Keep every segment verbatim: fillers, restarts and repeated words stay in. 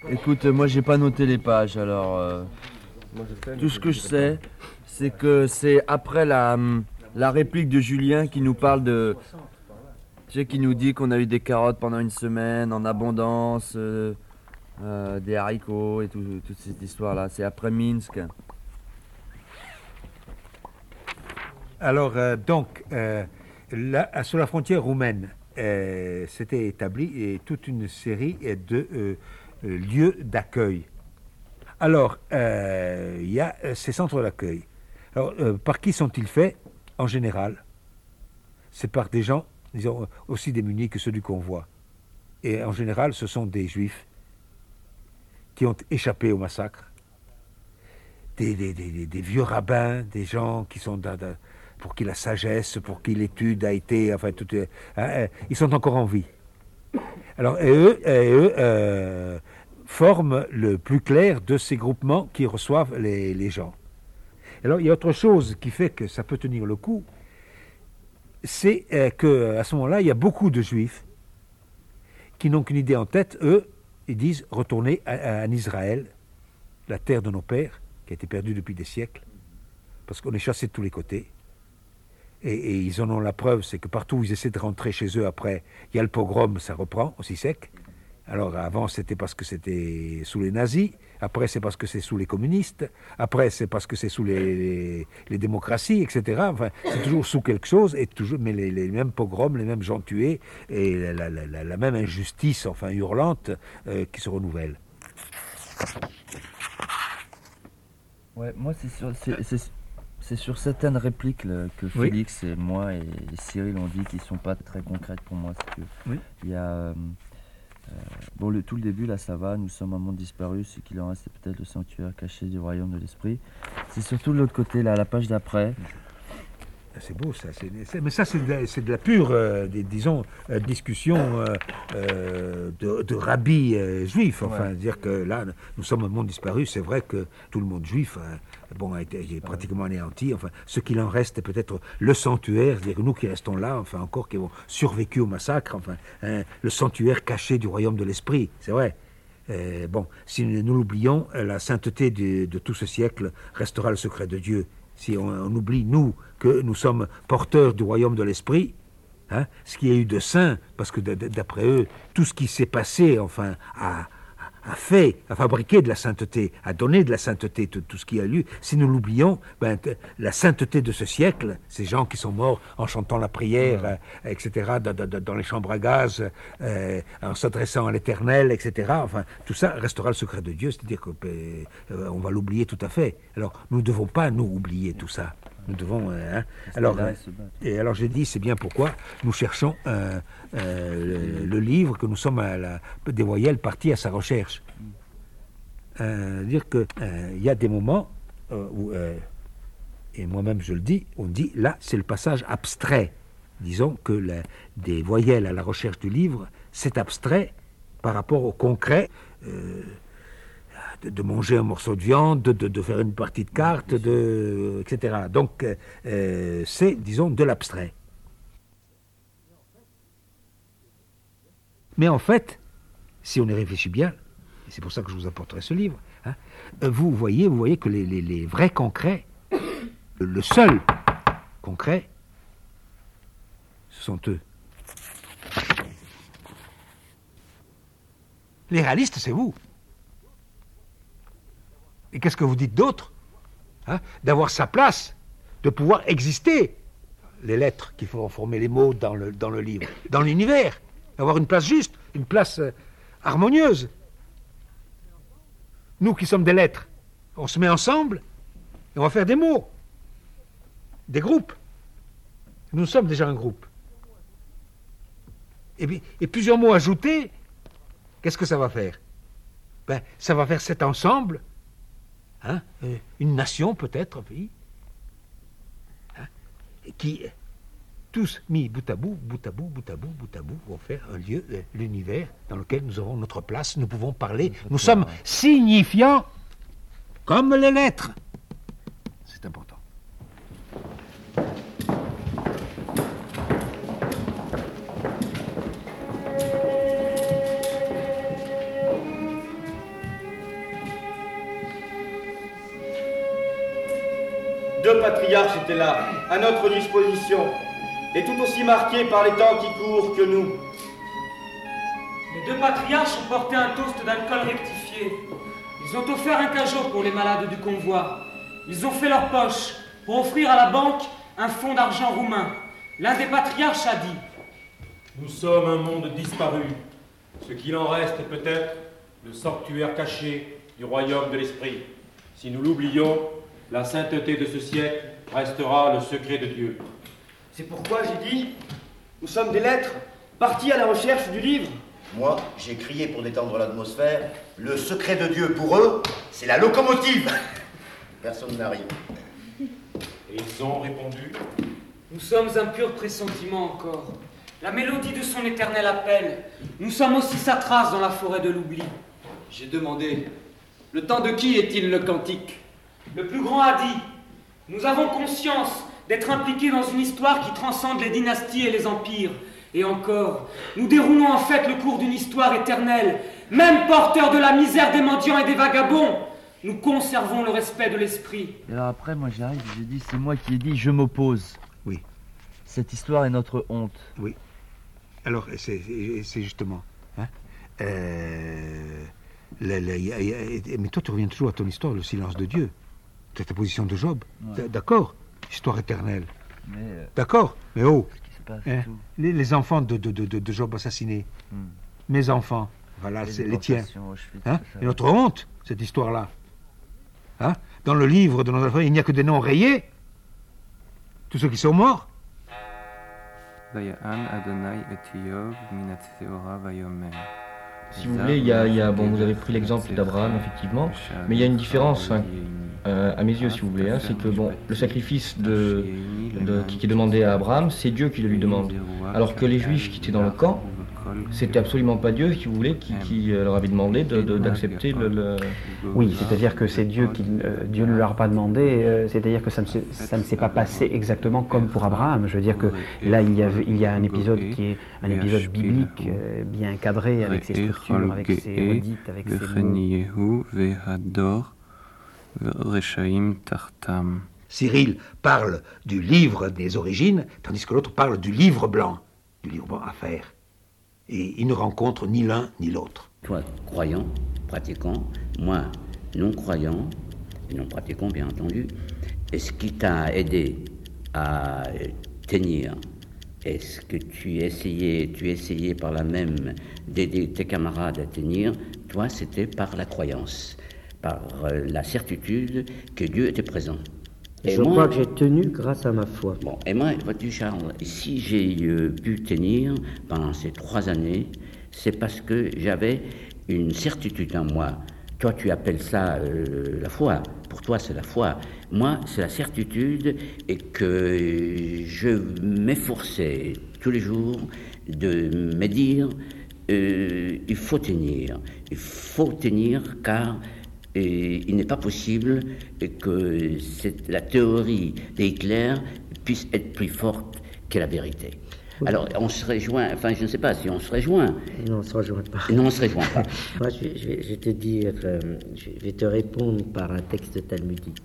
Écoute, moi j'ai pas noté les pages, alors euh, tout ce que je sais, c'est que c'est après la, hum, la réplique de Julien qui nous parle de, tu sais, qui nous dit qu'on a eu des carottes pendant une semaine en abondance, euh, euh, des haricots et tout, toute cette histoire-là. C'est après Minsk. Alors, euh, donc, euh, là, sur la frontière roumaine, euh, s'était établi et toute une série de euh, euh, lieux d'accueil. Alors, euh, il y a euh, ces centres d'accueil. Alors, euh, par qui sont-ils faits? En général, c'est par des gens, disons, aussi démunis que ceux du convoi. Et en général, ce sont des juifs qui ont échappé au massacre. Des, des, des, des vieux rabbins, des gens qui sont dans, dans, pour qui la sagesse, pour qui l'étude a été, enfin, tout, euh, euh, ils sont encore en vie. Alors, et eux, et eux euh, forment le plus clair de ces groupements qui reçoivent les, les gens. Alors, il y a autre chose qui fait que ça peut tenir le coup, c'est euh, qu'à ce moment-là, il y a beaucoup de juifs qui n'ont qu'une idée en tête. Eux, ils disent retourner à, à, en Israël, la terre de nos pères, qui a été perdue depuis des siècles, parce qu'on est chassé de tous les côtés. Et, et ils en ont la preuve, c'est que partout où ils essaient de rentrer chez eux après, il y a le pogrom, ça reprend aussi sec. Alors avant c'était parce que c'était sous les nazis, après c'est parce que c'est sous les communistes, après c'est parce que c'est sous les, les, les démocraties, et cetera. Enfin, c'est toujours sous quelque chose, et toujours, mais les, les mêmes pogroms, les mêmes gens tués, et la, la, la, la même injustice, enfin hurlante, euh, qui se renouvelle. Ouais, moi c'est sur, c'est, c'est, c'est sur certaines répliques là, que Oui. Félix et moi et, et Cyril ont dit qui sont pas très concrètes pour moi. C'est que Oui. il y a euh, euh, bon le tout le début là ça va, nous sommes un monde disparu, ce qu'il en reste c'est peut-être le sanctuaire caché du royaume de l'esprit. C'est surtout de l'autre côté là, la page d'après. C'est beau ça, c'est, c'est, mais ça c'est de, c'est de la pure, euh, des, disons, euh, discussion euh, euh, de, de rabbis euh, juifs. Enfin, ouais. Dire que là, nous sommes un monde disparu. C'est vrai que tout le monde juif, hein, bon, a été est pratiquement anéanti. Enfin, ce qu'il en reste, est peut-être le sanctuaire. Dire nous qui restons là, enfin encore qui avons survécu au massacre. Enfin, hein, le sanctuaire caché du royaume de l'esprit. C'est vrai. Euh, bon, si nous l'oublions, la sainteté de, de tout ce siècle restera le secret de Dieu. Si on, on oublie, nous, que nous sommes porteurs du royaume de l'esprit, hein, ce qu'il y a eu de saint, parce que d'après eux, tout ce qui s'est passé, enfin, a, a fait, a fabriqué de la sainteté, a donné de la sainteté, tout, tout ce qui a eu. Si nous l'oublions, ben, la sainteté de ce siècle, ces gens qui sont morts en chantant la prière, ouais. euh, et cetera, dans, dans, dans les chambres à gaz, euh, en s'adressant à l'Éternel, et cetera, enfin, tout ça restera le secret de Dieu, c'est-à-dire qu'on euh, va l'oublier tout à fait. Alors, nous ne devons pas, nous, oublier tout ça. Nous devons... Euh, hein. Alors, euh, et alors j'ai dit, c'est bien pourquoi nous cherchons euh, euh, le, le livre, que nous sommes à la, des voyelles partis à sa recherche. Euh, dire qu'il euh, y a des moments euh, où, euh, et moi-même je le dis, on dit, là c'est le passage abstrait. Disons que la, des voyelles à la recherche du livre, c'est abstrait par rapport au concret. Euh, De, de manger un morceau de viande, de, de, de faire une partie de cartes, de, et cetera. Donc, euh, c'est, disons, de l'abstrait. Mais en fait, si on y réfléchit bien, et c'est pour ça que je vous apporterai ce livre, hein, vous voyez, vous voyez que les, les, les vrais concrets, le seul concret, ce sont eux. Les réalistes, c'est vous. Et qu'est-ce que vous dites d'autre, hein, d'avoir sa place, de pouvoir exister, les lettres qui feront former les mots dans le, dans le livre, dans l'univers, avoir une place juste, une place euh, harmonieuse. Nous qui sommes des lettres, on se met ensemble et on va faire des mots, des groupes. Nous sommes déjà un groupe. Et, et plusieurs mots ajoutés, qu'est-ce que ça va faire? Ben, ça va faire cet ensemble. Hein, euh, une nation peut-être, un pays, hein, qui, tous mis bout à bout, bout à bout, bout à bout, bout à bout, vont faire un lieu, euh, l'univers, dans lequel nous aurons notre place, nous pouvons parler, nous sommes signifiants comme les lettres. C'est important. deux patriarches étaient là, à notre disposition, et tout aussi marqués par les temps qui courent que nous. Les deux patriarches ont porté un toast d'alcool rectifié. Ils ont offert un cajot pour les malades du convoi. Ils ont fait leur poche pour offrir à la banque un fonds d'argent roumain. L'un des patriarches a dit: nous sommes un monde disparu. Ce qu'il en reste est peut-être le sanctuaire caché du royaume de l'esprit. Si nous l'oublions, la sainteté de ce siècle restera le secret de Dieu. C'est pourquoi j'ai dit, nous sommes des lettres, partis à la recherche du livre. Moi, j'ai crié pour détendre l'atmosphère, le secret de Dieu pour eux, c'est la locomotive. Personne n'arrive. Et ils ont répondu: nous sommes un pur pressentiment encore. La mélodie de son éternel appel. Nous sommes aussi sa trace dans la forêt de l'oubli. J'ai demandé, le temps de qui est-il le cantique? Le plus grand a dit, nous avons conscience d'être impliqués dans une histoire qui transcende les dynasties et les empires. Et encore, nous déroulons en fait le cours d'une histoire éternelle. Même porteurs de la misère des mendiants et des vagabonds, nous conservons le respect de l'esprit. Et alors après, moi j'arrive, j'ai dit, c'est moi qui ai dit, je m'oppose. Oui. Cette histoire est notre honte. Oui. Alors, c'est justement... Hein, euh, la, la, y a, y a, mais toi, tu reviens toujours à ton histoire, le silence de Dieu. C'est ta position de Job. Ouais. D'accord. Histoire éternelle. Euh... D'accord. Mais oh, hein, les, les enfants de, de, de, de Job assassinés, hmm. mes enfants, voilà, c'est les tiens. Hein, et notre honte, cette histoire-là. Hein, dans le livre de notre alphabet, il n'y a que des noms rayés. Tous ceux qui sont morts. Si vous voulez, il y a, il y a bon, vous avez pris l'exemple d'Abraham, effectivement, mais il y a une différence, hein, euh, à mes yeux, si vous voulez, hein, c'est que bon, le sacrifice de, de, qui est demandé à Abraham, c'est Dieu qui le lui demande, alors que les Juifs qui étaient dans le camp, c'était absolument pas Dieu, si vous voulez, qui, qui leur avait demandé d'accepter de, de, le, le... Oui, c'est-à-dire que c'est Dieu qui... Euh, Dieu ne leur a pas demandé, euh, c'est-à-dire que ça ne, se, ça ne s'est pas passé exactement comme pour Abraham. Je veux dire que là, il y a, il y a un épisode qui est un épisode biblique, euh, bien cadré, avec ses structures, avec ses redites, avec ses mots. Cyril parle du livre des origines, tandis que l'autre parle du livre blanc, du livre blanc à faire. Et ils ne rencontrent ni l'un ni l'autre. Toi, croyant, pratiquant, moi, non-croyant, et non-pratiquant, bien entendu, est-ce qui t'a aidé à tenir? Est-ce que tu essayais, tu essayais par là même d'aider tes camarades à tenir? Toi, c'était par la croyance, par la certitude que Dieu était présent. Et je moi, crois que j'ai tenu grâce à ma foi. Bon, et moi, vois-tu, Charles, si j'ai euh, pu tenir pendant ces trois années, c'est parce que j'avais une certitude en moi. Toi, tu appelles ça euh, la foi. Pour toi, c'est la foi. Moi, c'est la certitude et que je m'efforçais tous les jours de me dire euh, il faut tenir. Il faut tenir car... Et il n'est pas possible que cette, la théorie d'Hitler puisse être plus forte que la vérité. Oui. Alors, on se rejoint, enfin, je ne sais pas si on se rejoint. Non, on ne se rejoint pas. Non, on ne se rejoint pas. Moi, je vais, je, vais, je vais te dire, euh, je vais te répondre par un texte talmudique.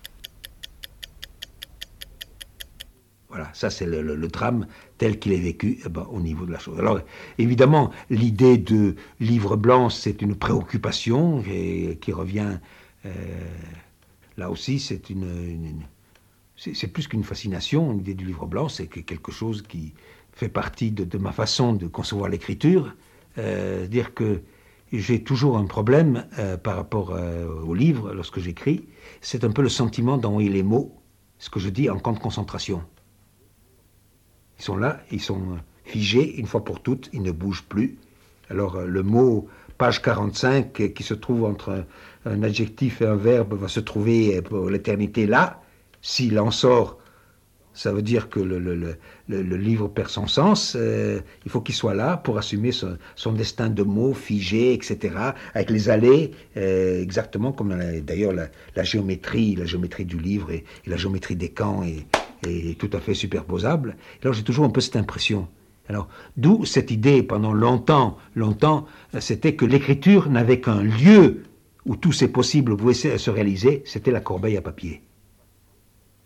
Voilà, ça c'est le, le, le drame tel qu'il est vécu eh ben, au niveau de la chose. Alors évidemment, l'idée de livre blanc, c'est une préoccupation et, qui revient, euh, là aussi c'est une, une c'est plus qu'une fascination, l'idée du livre blanc, c'est quelque chose qui fait partie de, de ma façon de concevoir l'écriture, euh, dire que j'ai toujours un problème euh, par rapport euh, au livre lorsque j'écris, c'est un peu le sentiment d'envoyer les mots, ce que je dis en camp de concentration. Ils sont là, ils sont figés une fois pour toutes, ils ne bougent plus. Alors le mot page quarante-cinq qui se trouve entre un, un adjectif et un verbe va se trouver pour l'éternité là. S'il en sort, ça veut dire que le, le, le, le livre perd son sens. Euh, il faut qu'il soit là pour assumer son, son destin de mots figés, et cetera, avec les allées, euh, exactement comme d'ailleurs la, la géométrie, la géométrie du livre et, et la géométrie des camps est, est tout à fait superposable. Alors j'ai toujours un peu cette impression. Alors, d'où cette idée, pendant longtemps, longtemps, c'était que l'écriture n'avait qu'un lieu où tous ces possibles pouvaient se réaliser, c'était la corbeille à papier.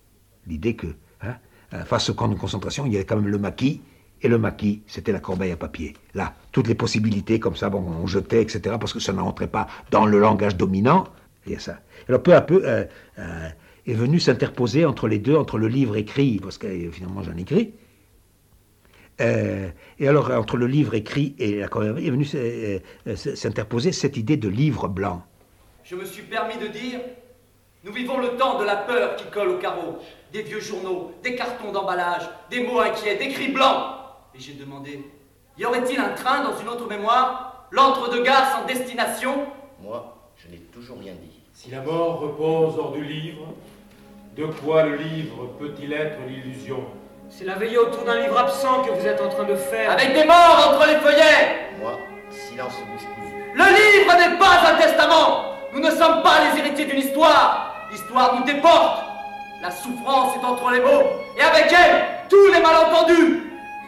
L'idée que, hein, face au camp de concentration, il y avait quand même le maquis, et le maquis, c'était la corbeille à papier. Là, toutes les possibilités, comme ça, bon, on jetait, et cetera, parce que ça n'entrait pas dans le langage dominant. Il y a ça. Alors, peu à peu, euh, euh, est venu s'interposer entre les deux, entre le livre écrit, parce que euh, finalement, j'en écris. Euh, et alors, entre le livre écrit et la corbeille, est venu euh, euh, s'interposer cette idée de livre blanc. Je me suis permis de dire, nous vivons le temps de la peur qui colle au carreau, des vieux journaux, des cartons d'emballage, des mots inquiets, des cris blancs. Et j'ai demandé, y aurait-il un train dans une autre mémoire, l'entre-deux-gares sans destination? Moi, je n'ai toujours rien dit. Si la mort repose hors du livre, de quoi le livre peut-il être l'illusion? C'est la veillée autour d'un livre absent que vous êtes en train de faire. Avec des morts entre les feuillets. Moi, silence bouche cousue. Le livre n'est pas un testament. Nous ne sommes pas les héritiers d'une histoire. L'histoire nous déporte. La souffrance est entre les mots, et avec elle, tous les malentendus.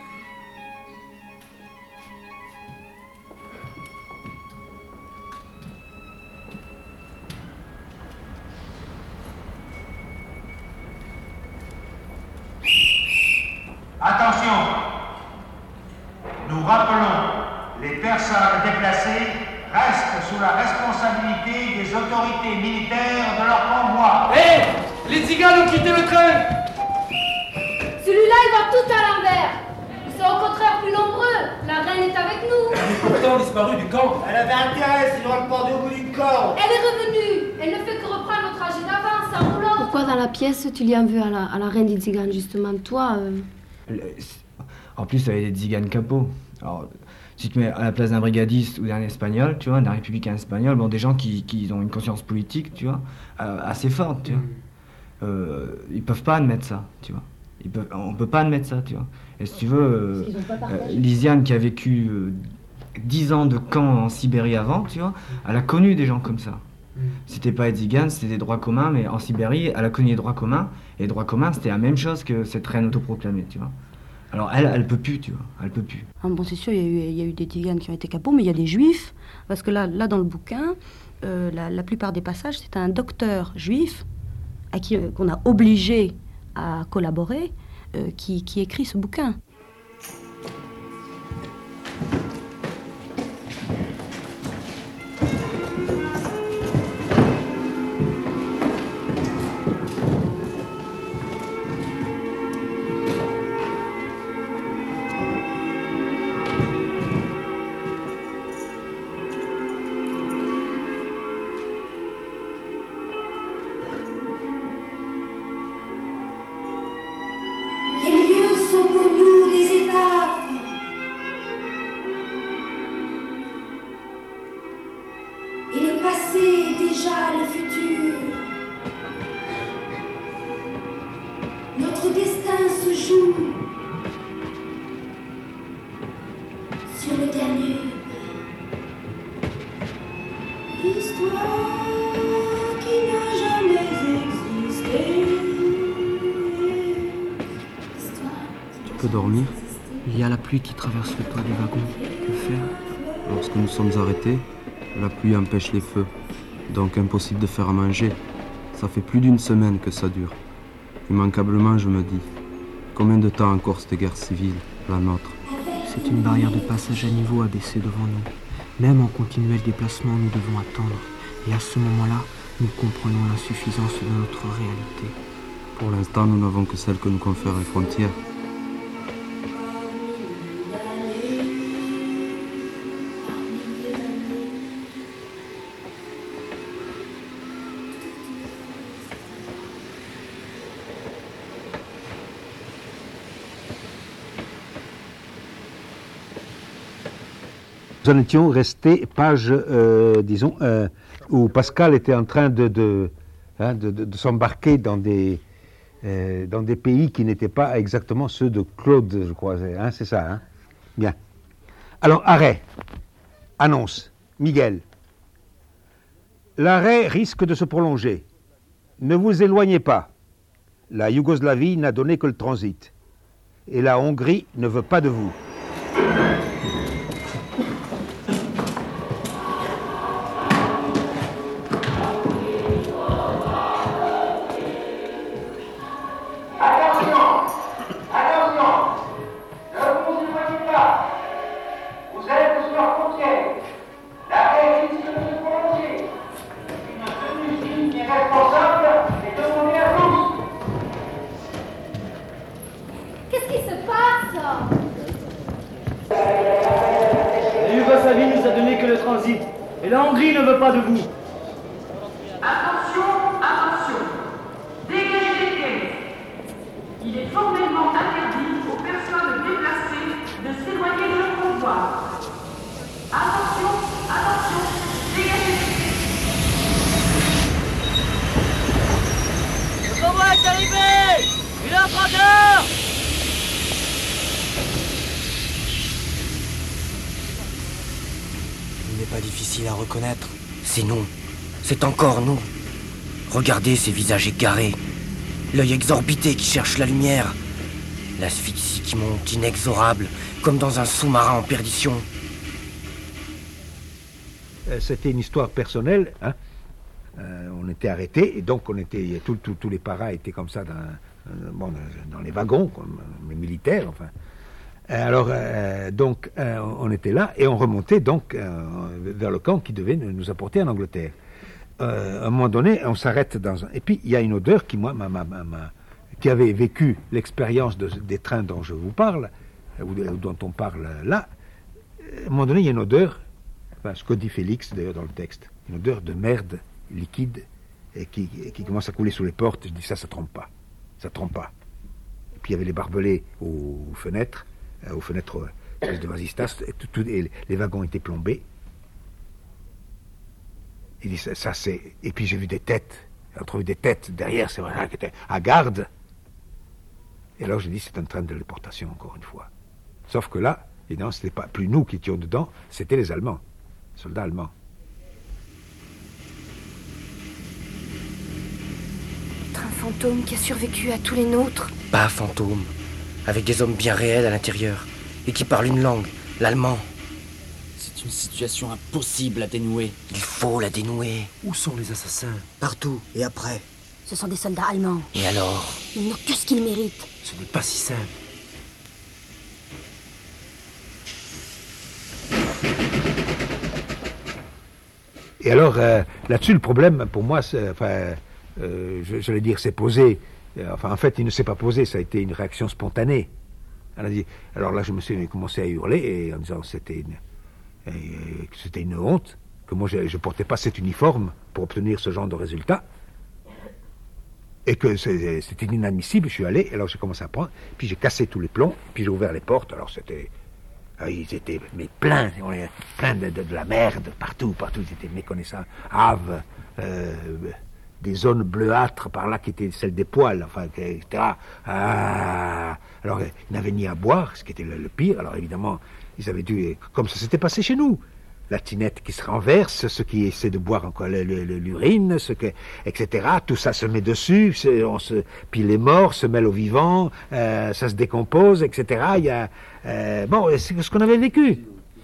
Attention, nous rappelons, les personnes déplacées restent sous la responsabilité des autorités militaires de leur convoi. Hé, hey, les Tziganes ont quitté le train. Celui-là, il va tout à l'envers. Ils sont au contraire plus nombreux. La reine est avec nous. Elle est pourtant disparue du camp. Elle avait intérêt, sinon elle pendait au bout du corps. Elle est revenue. Elle ne fait que reprendre le trajet d'avance en roulant. Pourquoi dans la pièce, tu lui en veux à la, à la reine des Tziganes, justement? Toi euh... En plus, il y avait des Tziganes capots. Alors, si tu te mets à la place d'un brigadiste ou d'un espagnol, tu vois, d'un républicain espagnol, bon, des gens qui, qui ont une conscience politique, tu vois, euh, assez forte, tu vois. Euh, ils peuvent pas admettre ça, tu vois. Ils peuvent, on peut pas admettre ça, tu vois. Et si tu veux, euh, euh, Lysiane qui a vécu euh, dix ans de camp en Sibérie avant, tu vois, elle a connu des gens comme ça. C'était pas des Tziganes, c'était des droits communs, mais en Sibérie, elle a connu les droits communs, et les droits communs, c'était la même chose que cette reine autoproclamée, tu vois. Alors elle, elle peut plus, tu vois, elle peut plus. Ah bon, c'est sûr, il y a eu, il y a eu des Tziganes qui ont été capots, mais il y a des juifs, parce que là, là dans le bouquin, euh, la, la plupart des passages, c'est un docteur juif, à qui euh, qu'on a obligé à collaborer, euh, qui, qui écrit ce bouquin. Dormir. Il y a la pluie qui traverse le toit du wagon. Que faire? Lorsque nous sommes arrêtés, la pluie empêche les feux, donc impossible de faire à manger. Ça fait plus d'une semaine que ça dure. Immanquablement, je me dis, combien de temps encore cette guerre civile, la nôtre? C'est une barrière de passage à niveau abaissée devant nous. Même en continuel déplacement, nous devons attendre. Et à ce moment-là, nous comprenons l'insuffisance de notre réalité. Pour l'instant, nous n'avons que celle que nous confèrent les frontières. Nous en étions restés page, euh, disons, euh, où Pascal était en train de, de, hein, de, de, de s'embarquer dans des, euh, dans des pays qui n'étaient pas exactement ceux de Claude, je crois. Hein, c'est ça, hein? Bien. Alors, arrêt. Annonce. Miguel. L'arrêt risque de se prolonger. Ne vous éloignez pas. La Yougoslavie n'a donné que le transit. Et la Hongrie ne veut pas de vous. transit. Et la Hongrie ne veut pas de vous. Attention, attention. Dégagez les quais. Il est formellement interdit aux personnes déplacées de s'éloigner de leur convoi. Attention, attention. Dégagez les quais. Le convoi est arrivé. Il est en grandeur. Il n'est pas difficile à reconnaître. C'est nous. C'est encore nous. Regardez ces visages égarés. L'œil exorbité qui cherche la lumière. L'asphyxie qui monte inexorable, comme dans un sous-marin en perdition. Euh, C'était une histoire personnelle. Hein. Euh, on était arrêtés et donc on était, tous tout, tout les paras étaient comme ça dans, euh, bon, dans les wagons, comme les militaires. Enfin. Alors, euh, donc, euh, on était là et on remontait donc euh, vers le camp qui devait nous apporter en Angleterre. Euh, à un moment donné, on s'arrête dans un... Et puis, il y a une odeur qui, moi, m'a, m'a, m'a, qui avait vécu l'expérience de, des trains dont je vous parle, ou, de, ou dont on parle là. À un moment donné, il y a une odeur, enfin, ce que dit Félix, d'ailleurs, dans le texte, une odeur de merde liquide et qui, et qui commence à couler sous les portes. Je dis, ça, ça trompe pas. Ça trompe pas. Et puis, il y avait les barbelés aux, aux fenêtres. aux fenêtres euh, de Vasistas, et, tout, tout, et les wagons étaient plombés. Il dit ça, ça c'est. Et puis j'ai vu des têtes, on trouve des têtes derrière, c'est vrai, qui étaient à garde. Et alors j'ai dit c'est un train de déportation encore une fois. Sauf que là, évidemment, ce n'était pas plus nous qui étions dedans, c'était les Allemands, les soldats allemands. Un fantôme qui a survécu à tous les nôtres. Pas un fantôme. Avec des hommes bien réels à l'intérieur, et qui parlent une langue, l'allemand. C'est une situation impossible à dénouer. Il faut la dénouer. Où sont les assassins? Partout, et après? Ce sont des soldats allemands. Et alors? Ils n'ont que ce qu'ils méritent. Ce n'est pas si simple. Et alors, euh, là-dessus, le problème, pour moi, c'est, enfin, euh, j'allais dire, c'est posé. Enfin, en fait, il ne s'est pas posé, ça a été une réaction spontanée. Elle a dit, alors là, je me suis commencé à hurler, et en disant que c'était une, euh, que c'était une honte, que moi, je ne portais pas cet uniforme pour obtenir ce genre de résultat, et que c'était inadmissible. Je suis allé, et alors j'ai commencé à prendre, puis j'ai cassé tous les plombs, puis j'ai ouvert les portes, alors c'était... Ils étaient mais pleins, pleins de, de, de la merde, partout, partout, ils étaient méconnaissants. Havre, euh, des zones bleuâtres par là qui étaient celles des poils, enfin, et cetera. Ah, alors, ils n'avaient ni à boire, ce qui était le, le pire. Alors, évidemment, ils avaient dû, comme ça s'était passé chez nous, la tinette qui se renverse, ceux qui essaient de boire encore l'urine, ce que, et cetera. Tout ça se met dessus, on se, puis les morts se mêlent aux vivants, euh, ça se décompose, et cetera. Il y a, euh, bon, c'est ce qu'on avait vécu.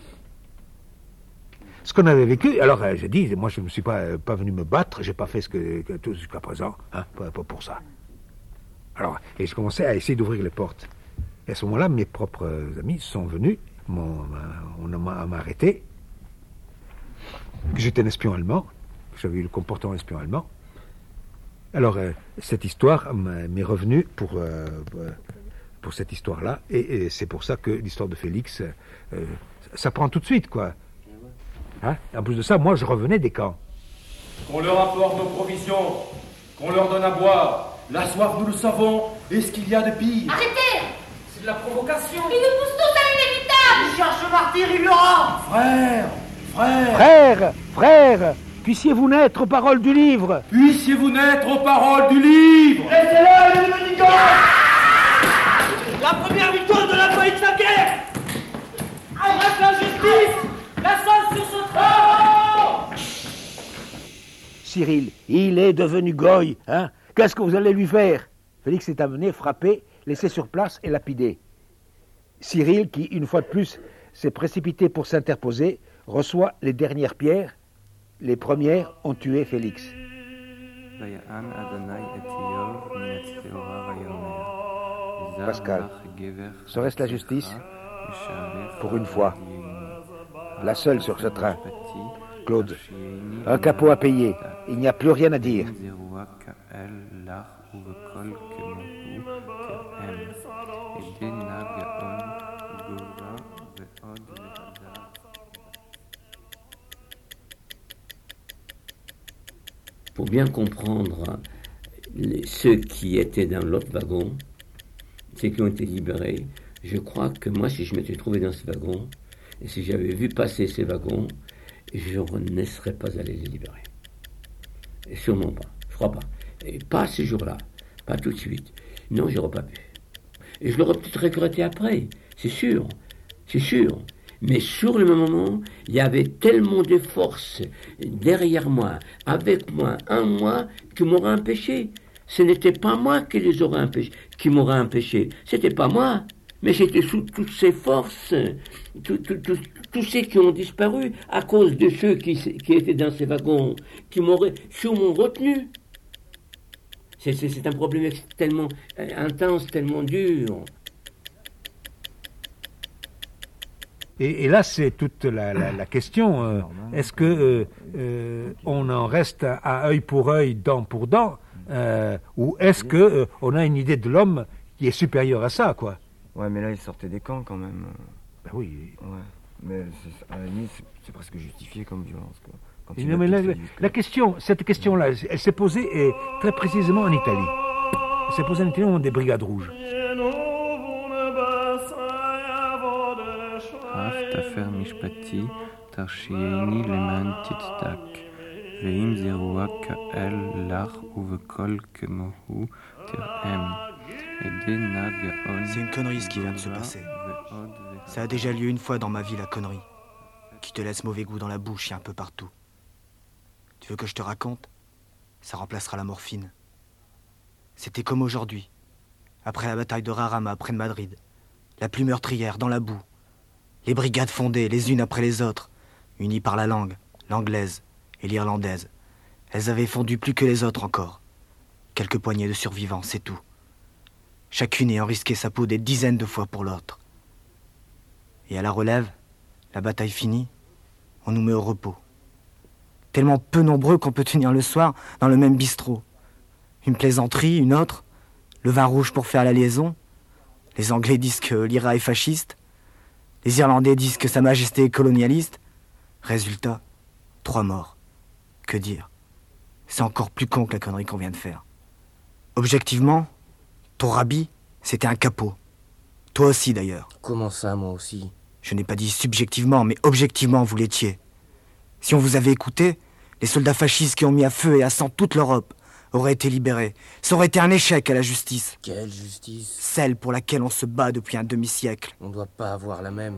Ce qu'on avait vécu, alors euh, j'ai dit, moi je ne me suis pas, euh, pas venu me battre, j'ai pas fait ce que, que tout jusqu'à présent, hein, pas, pas pour ça. Alors, et je commençais à essayer d'ouvrir les portes. Et à ce moment-là, mes propres amis sont venus, m'ont, on m'a, m'a arrêté, que j'étais un espion allemand, que j'avais eu le comportement espion allemand. Alors, euh, cette histoire m'est revenue pour, euh, pour cette histoire-là, et, et c'est pour ça que l'histoire de Félix, euh, ça prend tout de suite, quoi. Hein? En plus de ça, moi, je revenais des camps. Qu'on leur apporte nos provisions, qu'on leur donne à boire. La soif, nous le savons, et ce qu'il y a de pire. Arrêtez! C'est de la provocation. Il nous pousse tous à l'inévitable! Il cherche le martyr, il l'aura! Frère! Frère! Frère! Frère! Puissiez-vous naître aux paroles du livre! Puissiez-vous naître aux paroles du livre! Laissez-le, les mendigants! La première victoire de la faillite de la guerre! Bref, la justice! La sauce sur ce tronc! Cyril, il est devenu goy, hein? Qu'est-ce que vous allez lui faire? Félix est amené, frappé, laissé sur place et lapidé. Cyril, qui, une fois de plus, s'est précipité pour s'interposer, reçoit les dernières pierres. Les premières ont tué Félix. Pascal, serait-ce la justice? Pour une fois. La seule sur ce train. Claude, un capot à payer. Il n'y a plus rien à dire. pour bien comprendre les, ceux qui étaient dans l'autre wagon, ceux qui ont été libérés, je crois que moi, si je m'étais trouvé dans ce wagon, et si j'avais vu passer ces wagons, je ne serais pas allé les libérer. Et sûrement pas, je crois pas. Et pas ce jour-là, pas tout de suite. Non, j'aurais pas pu. Et je l'aurais peut-être regretté après, c'est sûr, c'est sûr. Mais sur le moment, il y avait tellement de force derrière moi, avec moi, en moi, qui m'aurait empêché. Ce n'était pas moi qui les aurais empêchés, qui m'aurait empêché. C'était pas moi. Mais c'était sous toutes ces forces, tous ceux qui ont disparu à cause de ceux qui, qui étaient dans ces wagons, qui m'auraient, qui m'ont retenu. C'est, c'est, c'est un problème tellement intense, tellement dur. Et, et là, c'est toute la, la, la question. Euh, est-ce que euh, euh, on en reste à, à œil pour œil, dent pour dent, euh, ou est-ce que euh, on a une idée de l'homme qui est supérieure à ça, quoi? Ouais, mais là, il sortait des camps quand même. Ben oui. Ouais. Mais à la limite, c'est, c'est presque justifié comme violence, quoi. Quand Non, mais la, la, la question, cette question-là, elle s'est posée et, très précisément en Italie. Elle s'est posée en Italie au moment des Brigades Rouges. Aftafer mishpati tarshieni leman titstak veim zeroa kael lach uvekol kemohu terem. C'est une connerie ce qui vient de se passer. Ça a déjà lieu une fois dans ma vie, la connerie. Qui te laisse mauvais goût dans la bouche et un peu partout. Tu veux que je te raconte? Ça remplacera la morphine. C'était comme aujourd'hui, après la bataille de Rarama, près de Madrid. La pluie meurtrière, dans la boue. Les brigades fondées, les unes après les autres, unies par la langue, l'anglaise et l'irlandaise. Elles avaient fondu plus que les autres encore. Quelques poignées de survivants, c'est tout. Chacune ayant risqué sa peau des dizaines de fois pour l'autre. Et à la relève, la bataille finie, on nous met au repos. Tellement peu nombreux qu'on peut tenir le soir dans le même bistrot. Une plaisanterie, une autre, le vin rouge pour faire la liaison. Les Anglais disent que l'I R A est fasciste. Les Irlandais disent que Sa Majesté est colonialiste. Résultat, trois morts. Que dire? C'est encore plus con que la connerie qu'on vient de faire. Objectivement, ton rabbi, c'était un capot. Toi aussi, d'ailleurs. Comment ça, moi aussi? Je n'ai pas dit subjectivement, mais objectivement, vous l'étiez. Si on vous avait écouté, les soldats fascistes qui ont mis à feu et à sang toute l'Europe auraient été libérés. Ça aurait été un échec à la justice. Quelle justice? Celle pour laquelle on se bat depuis un demi-siècle. On ne doit pas avoir la même.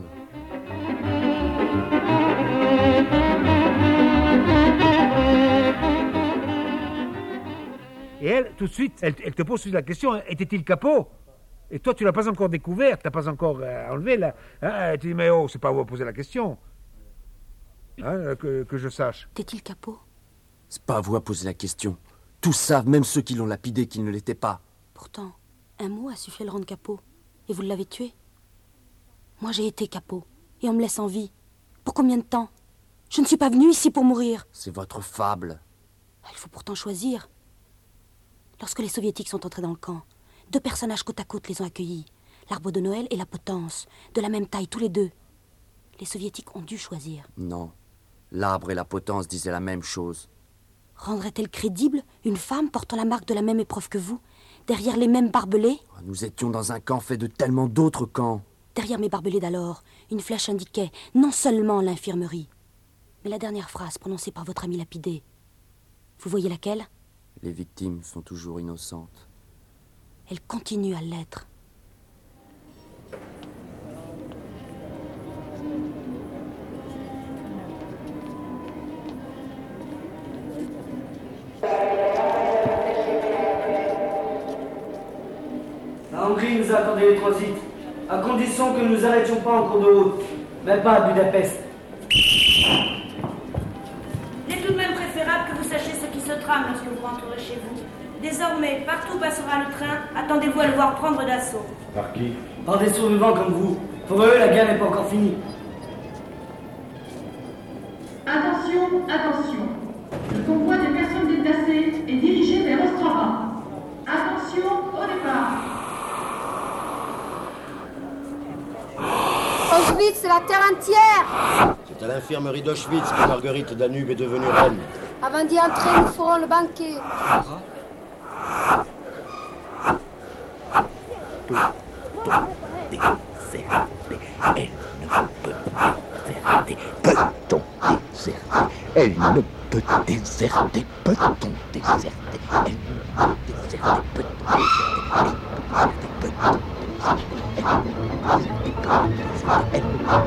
Et elle, tout de suite, elle, elle te pose la question, était-il capot? Et toi, tu l'as pas encore découvert, tu n'as pas encore euh, enlevé, là. Hein, elle te dit, mais oh, c'est pas à vous poser la question. Hein, que, que je sache. Était-il capot? C'est pas à vous à poser la question. Tous savent, même ceux qui l'ont lapidé, qu'il ne l'était pas. Pourtant, un mot a suffi à le rendre capot. Et vous l'avez tué. Moi, j'ai été capot. Et on me laisse en vie. Pour combien de temps? Je ne suis pas venu ici pour mourir. C'est votre fable. Il faut pourtant choisir. Lorsque les soviétiques sont entrés dans le camp, deux personnages côte à côte les ont accueillis. L'arbre de Noël et la potence, de la même taille tous les deux. Les soviétiques ont dû choisir. Non. L'arbre et la potence disaient la même chose. Rendrait-elle crédible une femme portant la marque de la même épreuve que vous, derrière les mêmes barbelés? Nous étions dans un camp fait de tellement d'autres camps. Derrière mes barbelés d'alors, une flèche indiquait non seulement l'infirmerie, mais la dernière phrase prononcée par votre ami lapidé. Vous voyez laquelle? Les victimes sont toujours innocentes. Elle continue à l'être. La Hongrie nous a accordé les transits, à condition que nous n'arrêtions pas en cours de route, mais pas à Budapest. Il est tout de même préférable que vous sachiez ce qui se trame lorsque vous rentrerez chez vous. Désormais, partout passera le train, attendez-vous à le voir prendre d'assaut. Par qui? Par des survivants comme vous. Pour eux, la guerre n'est pas encore finie. Attention, attention. Le convoi des personnes déplacées est dirigé vers Ostrava. Attention au départ. Auschwitz, c'est la terre entière! C'est à l'infirmerie d'Auschwitz que Marguerite Danube est devenue reine. Avant d'y entrer, nous ferons le banquet. Elle ne peut déserter, peut-on déserter? Elle ne peut déserter, peut-on déserter? Elle ne peut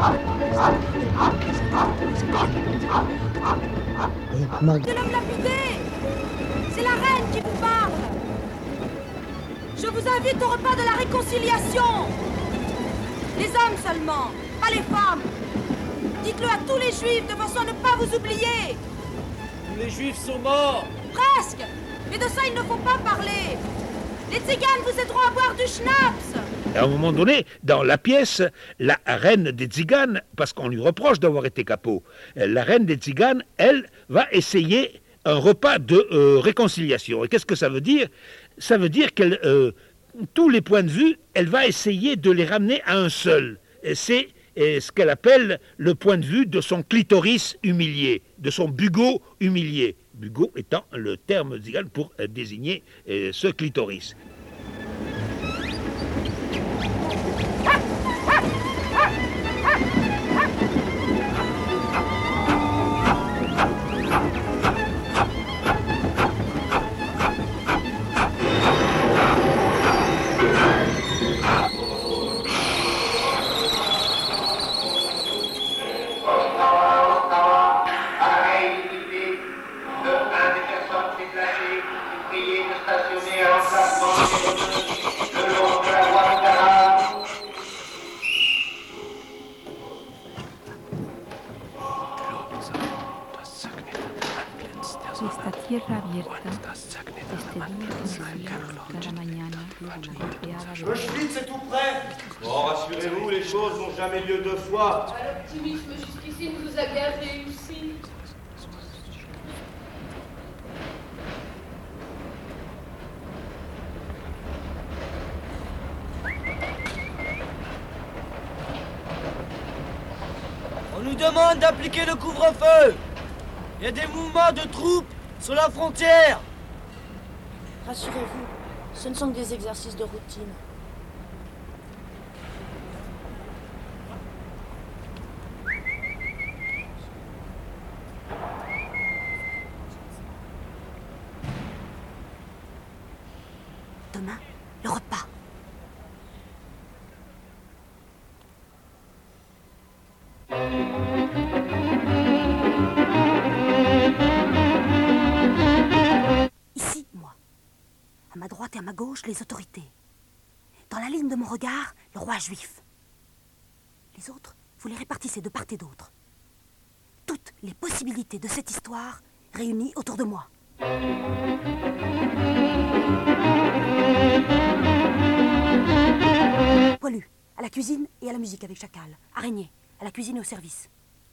De l'homme lapidé! C'est la reine qui vous parle! Je vous invite au repas de la réconciliation! Les hommes seulement, pas les femmes! Dites-le à tous les juifs de façon à ne pas vous oublier! Tous les juifs sont morts! Presque! Mais de ça, il ne faut pas parler! Les tziganes vous aideront à boire du schnapps! À un moment donné, dans la pièce, la reine des Tziganes, parce qu'on lui reproche d'avoir été capot, la reine des Tziganes, elle, va essayer un repas de euh, réconciliation. Et qu'est-ce que ça veut dire? Ça veut dire qu'elle, euh, tous les points de vue, elle va essayer de les ramener à un seul. Et c'est et ce qu'elle appelle le point de vue de son clitoris humilié, de son bugot humilié. Bugot étant le terme tzigane pour euh, désigner euh, ce clitoris. Auschwitz est tout près. Bon, rassurez-vous, les choses n'ont jamais lieu deux fois. L'optimisme jusqu'ici ne vous a guère réussi. On nous demande d'appliquer le couvre-feu. Il y a des mouvements de troupes sur la frontière. Rassurez-vous, ce ne sont que des exercices de routine. Demain, le repas. Ici, moi. À ma droite et à ma gauche, les autorités. Dans la ligne de mon regard, le roi juif. Les autres, vous les répartissez de part et d'autre. Toutes les possibilités de cette histoire réunies autour de moi. Poilu, à la cuisine et à la musique avec Chacal. Araignée, à la cuisine et au service.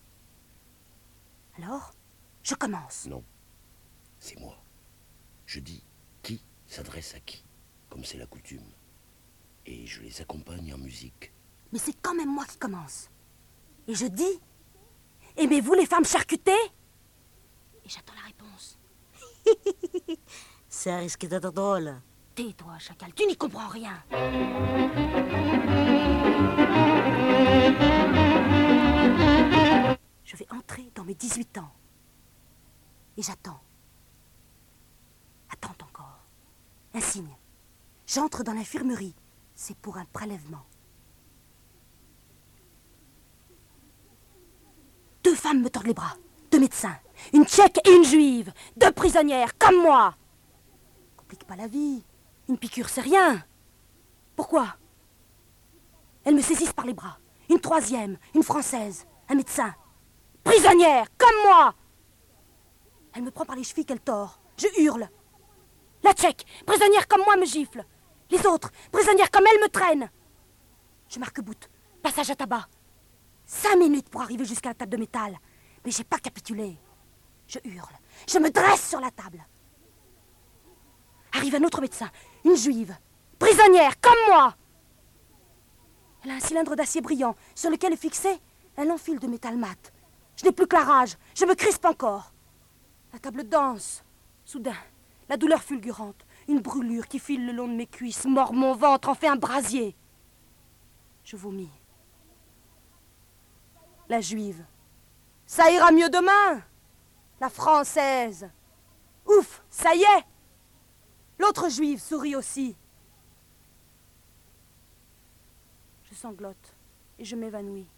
Alors, je commence. Non, c'est moi. Je dis qui s'adresse à qui, comme c'est la coutume. Et je les accompagne en musique. Mais c'est quand même moi qui commence. Et je dis, aimez-vous les femmes charcutées? Et j'attends la réponse. Ça risque d'être drôle. Tais-toi, Chacal, tu n'y comprends rien. Je vais entrer dans mes dix-huit ans. Et j'attends. Attends encore. Un signe. J'entre dans l'infirmerie. C'est pour un prélèvement. Deux femmes me tordent les bras. Deux médecins. Une tchèque et une juive. Deux prisonnières, comme moi. Complique pas la vie. Une piqûre, c'est rien. Pourquoi? Elles me saisissent par les bras. Une troisième, une française, un médecin. Prisonnière, comme moi. Elle me prend par les chevilles qu'elle tord. Je hurle. La tchèque, prisonnière comme moi, me gifle. Les autres, prisonnières comme elle, me traînent. Je m'arc-boute. Passage à tabac. Cinq minutes pour arriver jusqu'à la table de métal. Mais j'ai pas capitulé. Je hurle. Je me dresse sur la table. Arrive un autre médecin, une juive, prisonnière, comme moi. Elle a un cylindre d'acier brillant, sur lequel est fixé un long fil de métal mat. Je n'ai plus que la rage, je me crispe encore. La table danse. Soudain, la douleur fulgurante, une brûlure qui file le long de mes cuisses, mord mon ventre, en fait un brasier. Je vomis. La juive. Ça ira mieux demain. La française. Ouf, ça y est. L'autre juive sourit aussi. Je sanglote et je m'évanouis.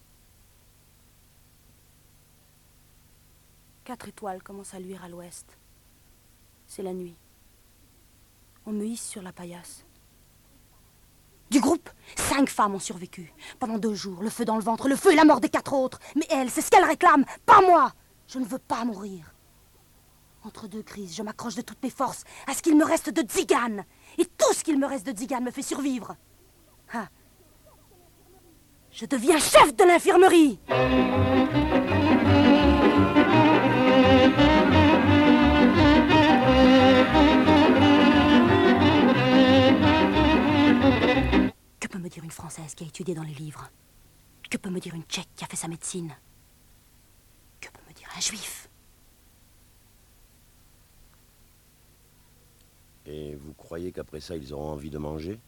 Quatre étoiles commencent à luire à l'ouest. C'est la nuit. On me hisse sur la paillasse. Du groupe, cinq femmes ont survécu. Pendant deux jours, le feu dans le ventre, le feu et la mort des quatre autres. Mais elles, c'est ce qu'elles réclament, pas moi. Je ne veux pas mourir. Entre deux crises, je m'accroche de toutes mes forces à ce qu'il me reste de Tziganes. Et tout ce qu'il me reste de Tziganes me fait survivre. Ah. Je deviens chef de l'infirmerie. Que peut me dire une Française qui a étudié dans les livres? Que peut me dire une Tchèque qui a fait sa médecine? Que peut me dire un Juif? Et vous croyez qu'après ça, ils auront envie de manger?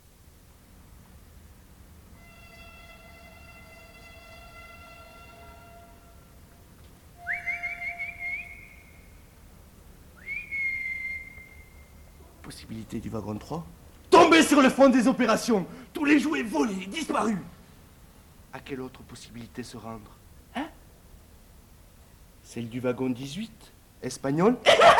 Possibilité du wagon trois. Tomber sur le front des opérations. Tous les jouets volés, disparus. À quelle autre possibilité se rendre? Hein? Celle du wagon dix-huit, espagnol.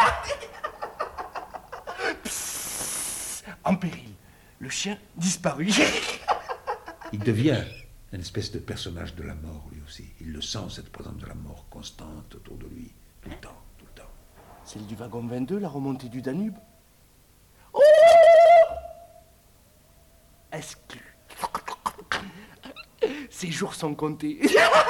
Psst, en péril. Le chien disparu. Il devient une espèce de personnage de la mort, lui aussi. Il le sent, cette présence de la mort constante autour de lui. Tout le temps, tout le temps. Celle du wagon vingt-deux, la remontée du Danube. Oh! Exclu. Ces jours sont comptés.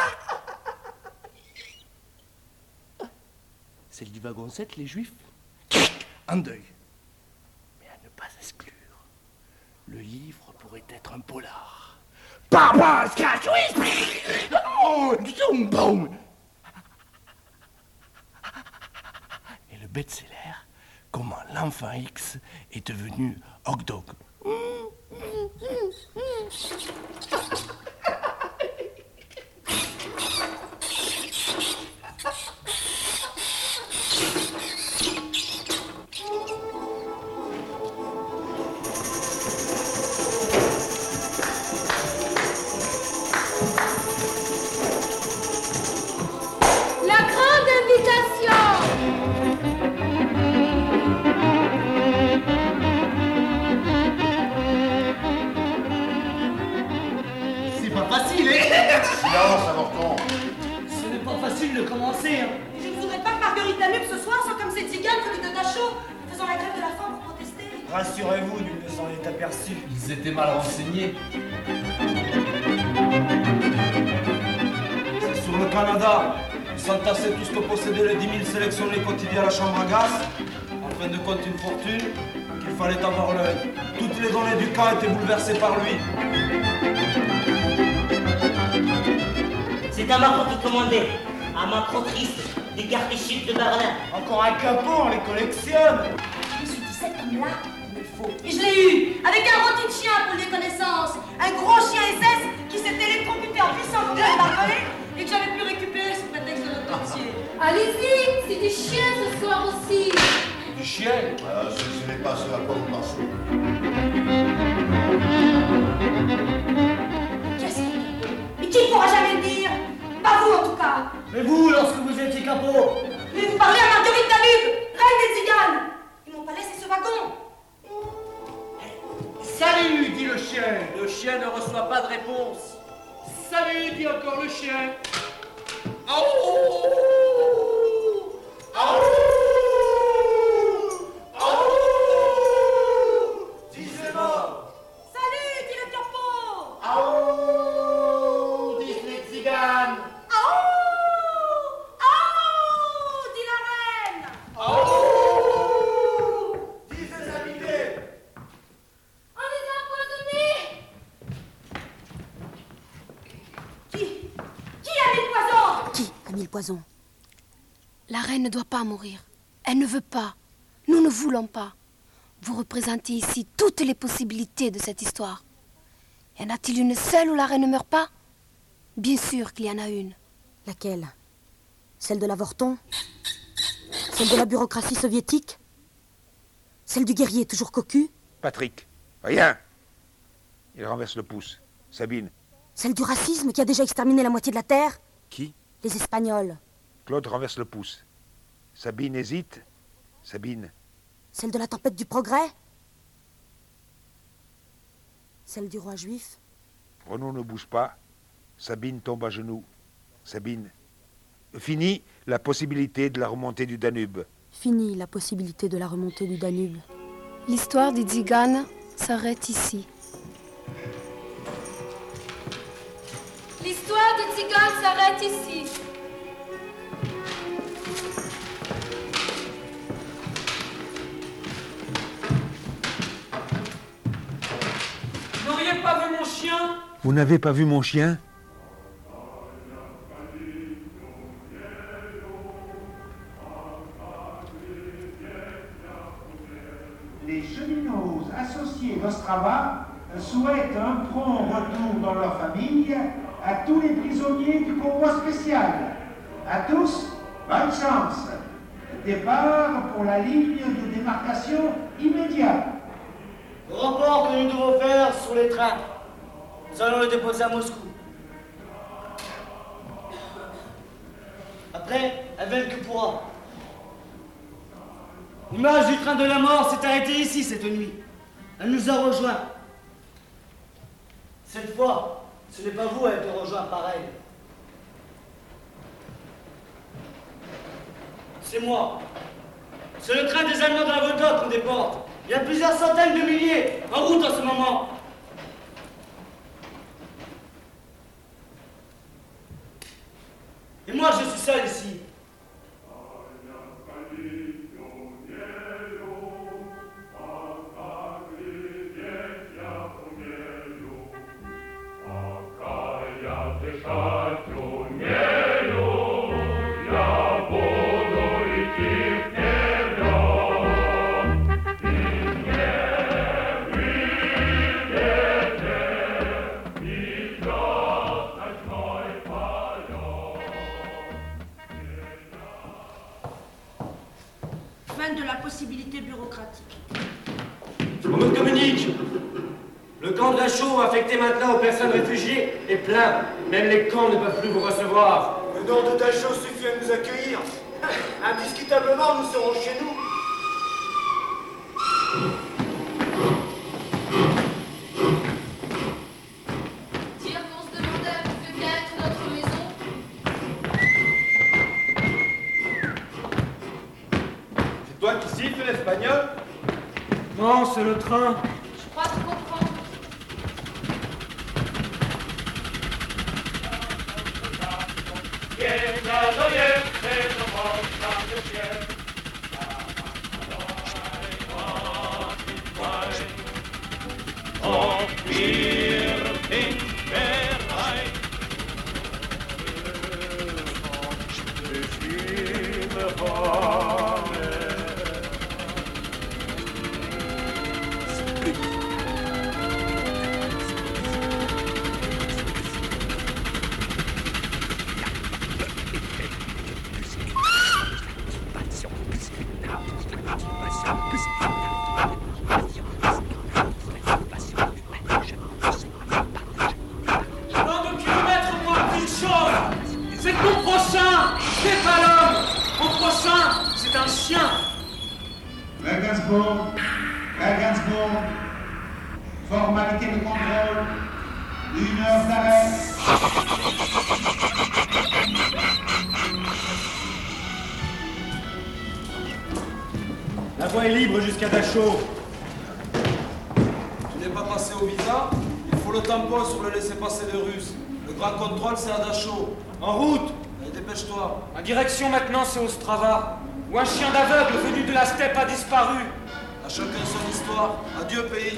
Celle du wagon sept, les Juifs. En deuil. Mais à ne pas exclure. Le livre pourrait être un polar. Papa, scratch, oh, boum. Et le best-seller, comment l'enfant X est devenu hot dog. La grande invitation. C'est pas facile, hein? Silence, avorton. Ce n'est pas facile de commencer. Hein. Je ne voudrais pas que Marguerite Danube ce soir soit comme ces tziganes venus de Dachau, faisant la grève de la faim pour protester. Rassurez-vous, nul ne s'en est aperçu. Ils étaient mal renseignés. C'est sur le Canada. Ils s'entassaient tous pour posséder les dix mille sélectionnés quotidiens à la chambre à gaz, en train de compter une fortune, qu'il fallait avoir l'œil. Toutes les données du camp étaient bouleversées par lui. C'est à Macron qui commandait. À Macron triste, des cartes chics de Berlin. Encore un capot, on les collectionne. Je me suis dit, cet homme-là, il me faut. Et je l'ai eu, avec un rôti de chien pour les connaissances. Un gros chien S S qui s'est électrocuté en puissance de la volée et que j'avais pu récupérer sous prétexte de notre entier. Allez-y, c'est du chien ce soir aussi. Du chien? Ah, ce ce n'est pas ce à quoi vous pensez. Qu'est-ce qu'il dit? Mais qui pourra jamais le dire? Pas vous en tout cas. Mais vous, lorsque vous étiez capot. Mais vous parlez à Marguerite Danube, reine des tziganes. Ils m'ont pas laissé ce wagon. Salut, dit le chien. Le chien ne reçoit pas de réponse. Salut, dit encore le chien. Oh! Oh! Oh! Dis-le-moi. Salut, dit le capot. Oh! Disent les tziganes. Oh! Oh! Dit la reine. Oh! Disent les invités. On les a empoisonnés. Qui? Qui a mis le poison? Qui a mis le poison? La reine ne doit pas mourir. Elle ne veut pas. Nous ne voulons pas. Vous représentez ici toutes les possibilités de cette histoire. Y en a-t-il une seule où la reine ne meurt pas? Bien sûr qu'il y en a une. Laquelle? Celle de l'avorton? Celle de la bureaucratie soviétique? Celle du guerrier toujours cocu? Patrick, rien. Il renverse le pouce. Sabine. Celle du racisme qui a déjà exterminé la moitié de la Terre? Qui? Les Espagnols. Claude renverse le pouce. Sabine hésite. Sabine. Celle de la tempête du progrès? Celle du roi juif? Renaud ne bouge pas. Sabine tombe à genoux. Sabine. Fini la possibilité de la remontée du Danube. Fini la possibilité de la remontée du Danube. L'histoire des Tziganes s'arrête ici. L'histoire des Tziganes s'arrête ici. Vous n'auriez pas vu mon chien? Vous n'avez pas vu mon chien? Les cheminots associés d'Ostrava souhaitent un prompt retour dans leur famille à tous les prisonniers du convoi spécial. À tous, bonne chance. Départ pour la ligne de démarcation immédiate. Le rapport que nous devons faire sur les trains, nous allons le déposer à Moscou. Après, advienne que pourra. L'image du train de la mort s'est arrêtée ici cette nuit. Elle nous a rejoints. Cette fois, ce n'est pas vous à être rejoint pareil. C'est moi. C'est le train des Allemands de la Volga qu'on déporte. Il y a plusieurs centaines de milliers en route en ce moment. Et moi, je suis seul ici. Fin de la possibilité bureaucratique. On me communique. Le camp de la Chaux, affecté maintenant aux personnes réfugiées, est plein. Même les camps ne peuvent plus vous recevoir. Le nord de Dachau suffit à nous accueillir. Indiscutablement, nous serons chez nous. Dire qu'on se demandait où devait bien être notre maison. C'est toi qui siffles l'espagnol? Non, c'est le train. Je crois te comprendre. Regensburg, Regensburg, formalité de contrôle, une heure d'arrêt. La voie est libre jusqu'à Dachau. Tu n'es pas passé au visa? Il faut le tampon sur le laissez-passer de russe. Le grand contrôle, c'est à Dachau. En route! Allez, dépêche-toi. Ma direction maintenant, c'est Ostrava, où un chien d'aveugle venu de la steppe a disparu. À chacun son histoire. Adieu, pays.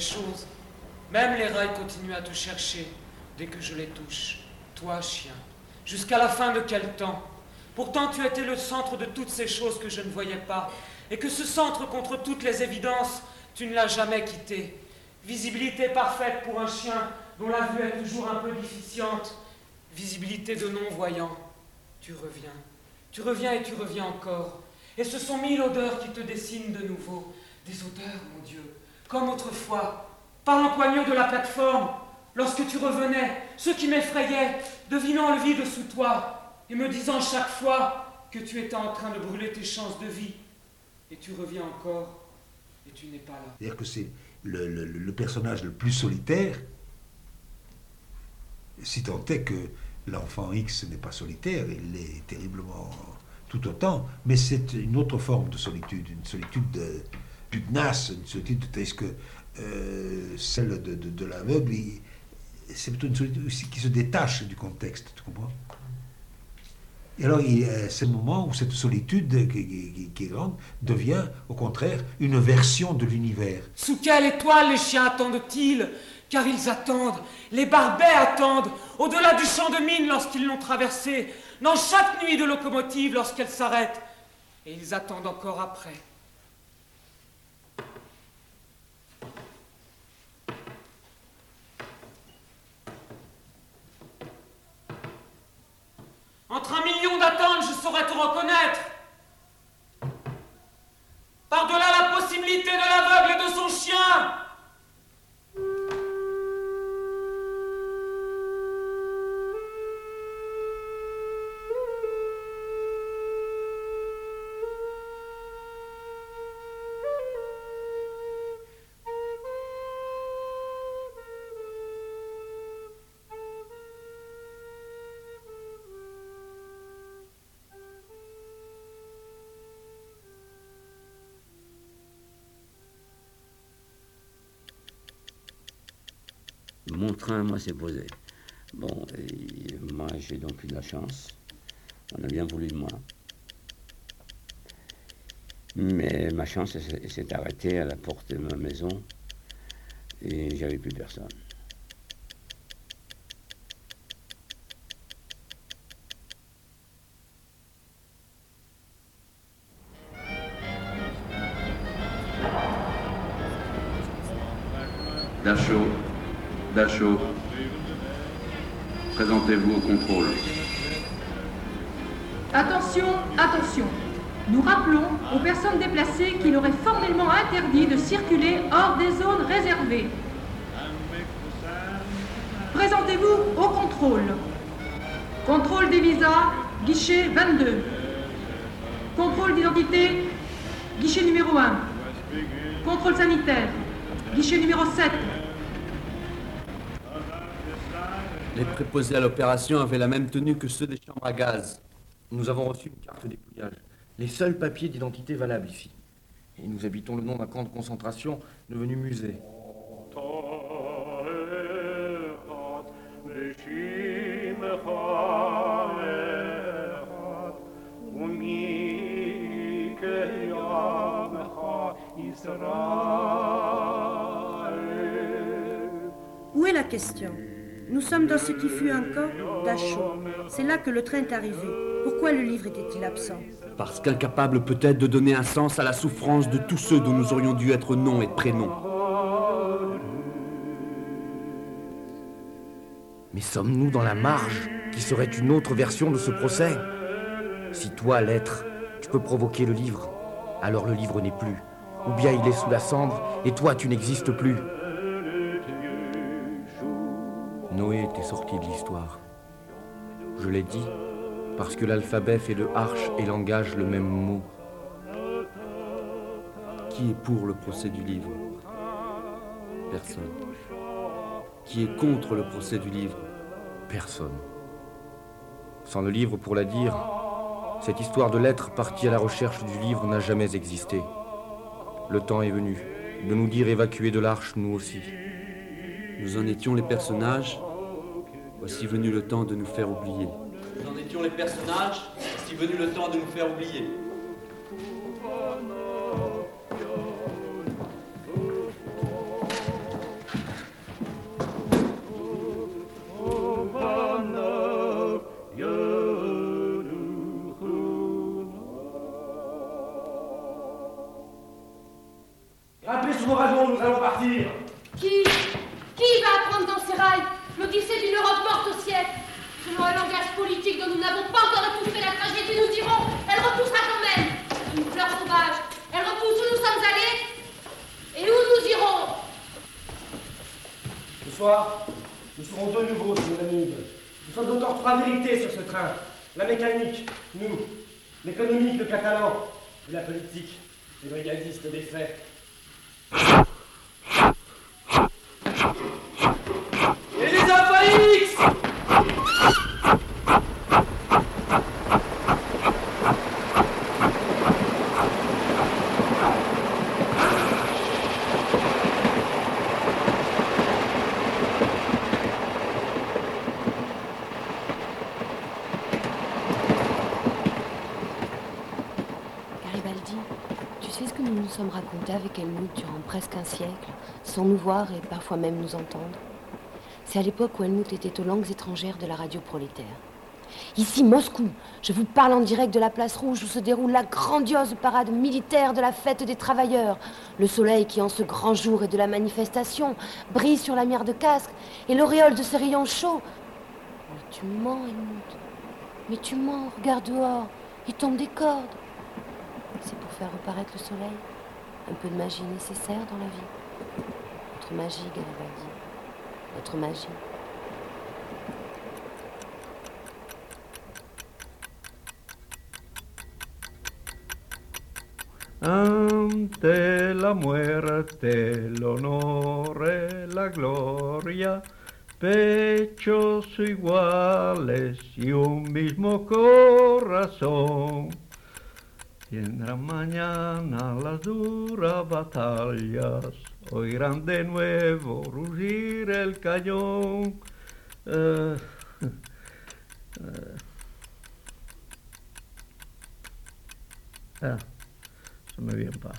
choses. Même les rails continuent à te chercher dès que je les touche. Toi, chien, jusqu'à la fin de quel temps? Pourtant, tu étais le centre de toutes ces choses que je ne voyais pas, et que ce centre, contre toutes les évidences, tu ne l'as jamais quitté. Visibilité parfaite pour un chien dont la vue est toujours un peu déficiente. Visibilité de non-voyant. Tu reviens. Tu reviens et tu reviens encore. Et ce sont mille odeurs qui te dessinent de nouveau. Des odeurs, mon Dieu, comme autrefois, par l'empoignure de la plateforme, lorsque tu revenais, ce qui m'effrayait, devinant le vide sous toi, et me disant chaque fois que tu étais en train de brûler tes chances de vie. Et tu reviens encore, et tu n'es pas là. C'est-à-dire que c'est le, le, le personnage le plus solitaire, si tant est que l'enfant X n'est pas solitaire, il l'est terriblement tout autant, mais c'est une autre forme de solitude, une solitude de, pugnace, une solitude, est-ce que euh, celle de, de, de l'aveugle, c'est plutôt une solitude aussi qui se détache du contexte, tu comprends? Et alors, il y a ce moment où cette solitude qui, qui, qui est grande devient, au contraire, une version de l'univers. Sous quelle étoile les chiens attendent-ils? Car ils attendent, les barbets attendent, au-delà du champ de mine lorsqu'ils l'ont traversé, dans chaque nuit de locomotive lorsqu'elle s'arrête, et ils attendent encore après. Entre un million d'attentes, je saurais te reconnaître. Par-delà la possibilité de l'aveugle et de son chien. Mon train, moi, s'est posé. Bon, et moi, j'ai donc eu de la chance. On a bien voulu de moi. Mais ma chance s'est arrêtée à la porte de ma maison et j'avais plus personne. Dachau, Dachau, présentez-vous au contrôle. Attention, attention. Nous rappelons aux personnes déplacées qu'il aurait formellement interdit de circuler hors des zones réservées. Présentez-vous au contrôle. Contrôle des visas, guichet vingt-deux. Contrôle d'identité, guichet numéro un. Contrôle sanitaire, guichet numéro sept. Les préposés à l'opération avaient la même tenue que ceux des chambres à gaz. Nous avons reçu une carte dépouillage. Les seuls papiers d'identité valables ici. Et nous habitons le nom d'un camp de concentration devenu musée. Où est la question? Nous sommes dans ce qui fut un camp Dachau. C'est là que le train est arrivé. Pourquoi le livre était-il absent? Parce qu'incapable peut-être de donner un sens à la souffrance de tous ceux dont nous aurions dû être nom et prénom. Mais sommes-nous dans la marge, qui serait une autre version de ce procès? Si toi, l'être, tu peux provoquer le livre, alors le livre n'est plus. Ou bien il est sous la cendre, et toi, tu n'existes plus. Noé était sorti de l'histoire. Je l'ai dit, parce que l'alphabet fait de arche et langage le même mot. Qui est pour le procès du livre? Personne. Qui est contre le procès du livre? Personne. Sans le livre pour la dire, cette histoire de l'être parti à la recherche du livre n'a jamais existé. Le temps est venu de nous dire évacuer de l'arche, nous aussi. Nous en étions les personnages, voici venu le temps de nous faire oublier. Nous en étions les personnages, voici venu le temps de nous faire oublier. soir, nous serons de nouveau sur le Danube. Nous sommes encore trois vérités sur ce train. La mécanique, nous. L'économique, le catalan. Et la politique, les brigadistes des faits. Et les Alpha X! Nous sommes racontés avec Helmut durant presque un siècle, sans nous voir et parfois même nous entendre. C'est à l'époque où Helmut était aux langues étrangères de la radio prolétaire. Ici, Moscou, je vous parle en direct de la place rouge où se déroule la grandiose parade militaire de la fête des travailleurs. Le soleil qui, en ce grand jour et de la manifestation, brille sur la mire de casque et l'auréole de ses rayons chauds. Mais tu mens, Helmut. Mais tu mens, regarde dehors, il tombe des cordes. C'est pour faire reparaître le soleil. Un peu de magie nécessaire dans la vie. Notre magie, Garibaldi. Notre magie. Ante la muerte, l'onore, la gloria, pechos iguales y un mismo corazón. Tendrán mañana las duras batallas, oirán de nuevo rugir el cañón. Uh, uh, ah, ça me vient pas.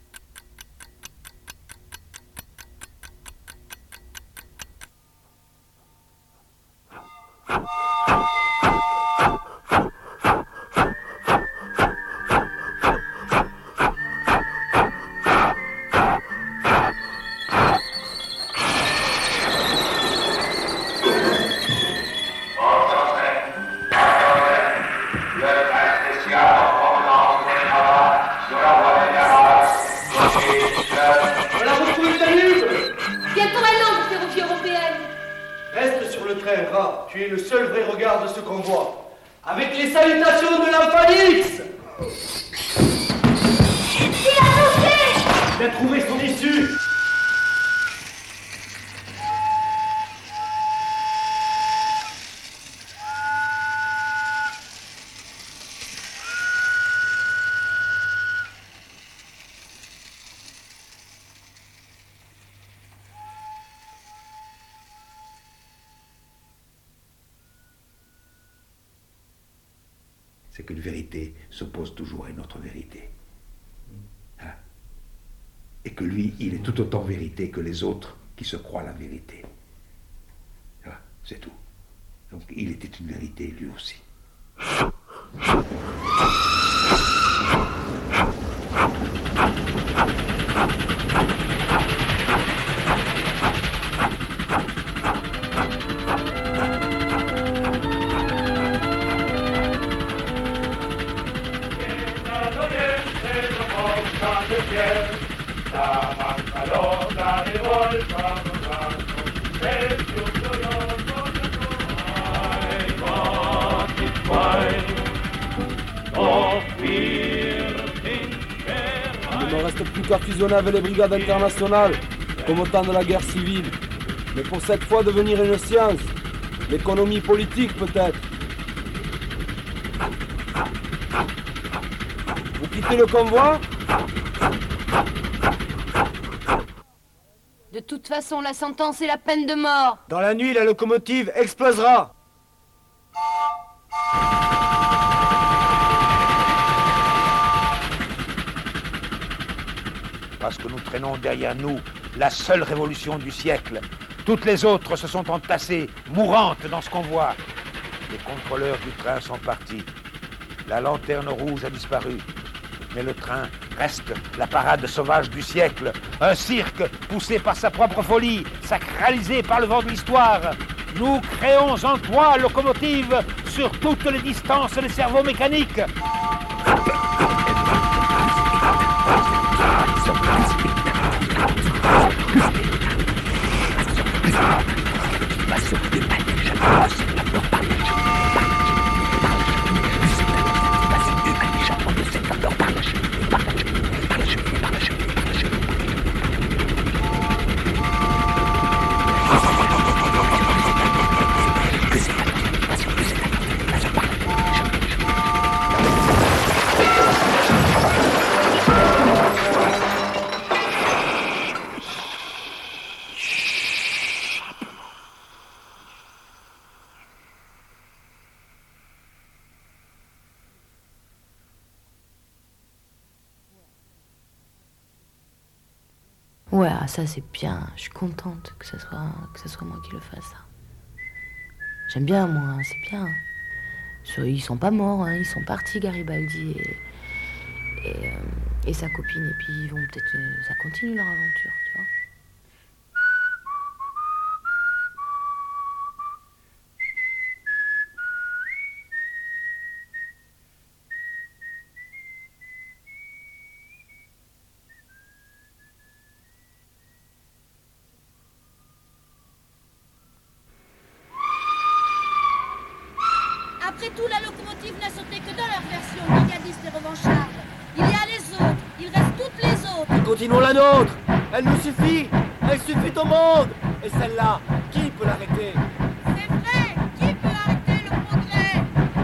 Tu es le seul vrai regard de ce convoi. Avec les salutations de l'Alpha X! Il a touché! Il a trouvé son issue! C'est qu'une vérité s'oppose toujours à une autre vérité. Hein? Et que lui, il est tout autant vérité que les autres qui se croient la vérité. Voilà, c'est tout. Donc il était une vérité lui aussi. Il ne me reste plus qu'à fusionner avec les brigades internationales, comme au temps de la guerre civile. Mais pour cette fois devenir une science, l'économie politique peut-être. Vous quittez le convoi ? De toute façon, la sentence est la peine de mort. Dans la nuit, la locomotive explosera. Parce que nous traînons derrière nous la seule révolution du siècle. Toutes les autres se sont entassées, mourantes dans ce convoi. Les contrôleurs du train sont partis. La lanterne rouge a disparu. Mais le train reste la parade sauvage du siècle. Un cirque poussé par sa propre folie, sacralisé par le vent de l'histoire. Nous créons en toi, locomotive, sur toutes les distances des cerveaux mécaniques. Ah! Ouais, ah, ça c'est bien. Je suis contente que ce soit, que ce soit moi qui le fasse. Ça. J'aime bien, moi, hein, c'est bien. Ils sont pas morts, hein, ils sont partis, Garibaldi et, et, euh, et sa copine. Et puis ils vont peut-être... Euh, ça continue leur aventure, tu vois. Après tout, la locomotive n'a sauté que dans leur version, brigandistes et revanchards. Il y a les autres, il reste toutes les autres. Et continuons la nôtre. Elle nous suffit. Elle suffit au monde. Et celle-là, qui peut l'arrêter? C'est vrai, qui peut arrêter le progrès?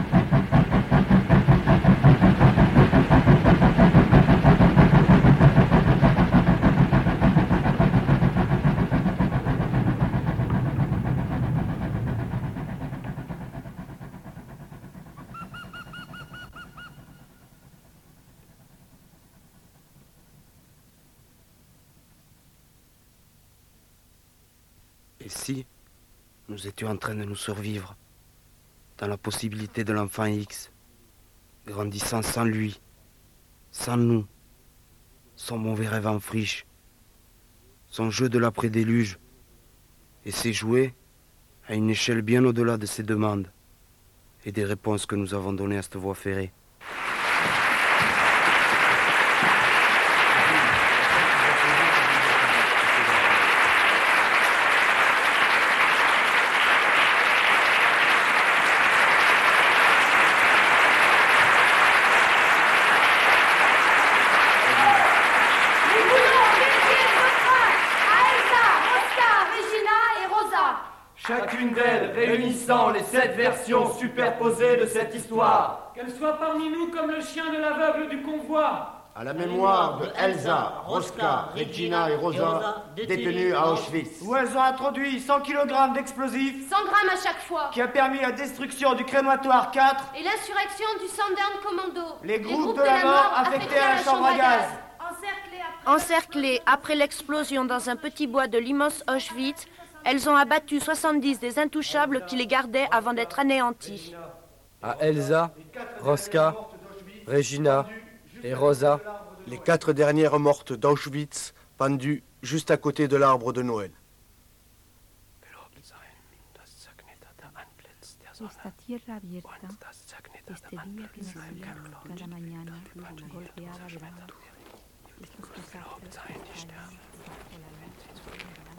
Et si nous étions en train de nous survivre dans la possibilité de l'enfant X, grandissant sans lui, sans nous, son mauvais rêve en friche, son jeu de l'après-déluge, et ses jouets à une échelle bien au-delà de ses demandes et des réponses que nous avons données à cette voie ferrée. Chacune d'elles réunissant les sept versions superposées de cette histoire. Qu'elle soit parmi nous comme le chien de l'aveugle du convoi. À la mémoire de Elsa, Roska, Regina et Rosa, détenues à Auschwitz. Où elles ont introduit cent kilogrammes d'explosifs. cent grammes à chaque fois. Qui a permis la destruction du crématoire quatre. Et l'insurrection du Sundern Commando. Les groupes, Les groupes de, de la mort affectés à la chambre à gaz. Encerclées après l'explosion dans un petit bois de l'immense Auschwitz, elles ont abattu soixante-dix des intouchables qui les gardaient avant d'être anéantis. À Elsa, Roska, Regina et Rosa, les quatre dernières mortes d'Auschwitz, pendues juste à côté de l'arbre de Noël. Esta tierra abierta, este día que nacía cada mañana, golpeaba de lado. Estos desastres caían bajo la luz de la gran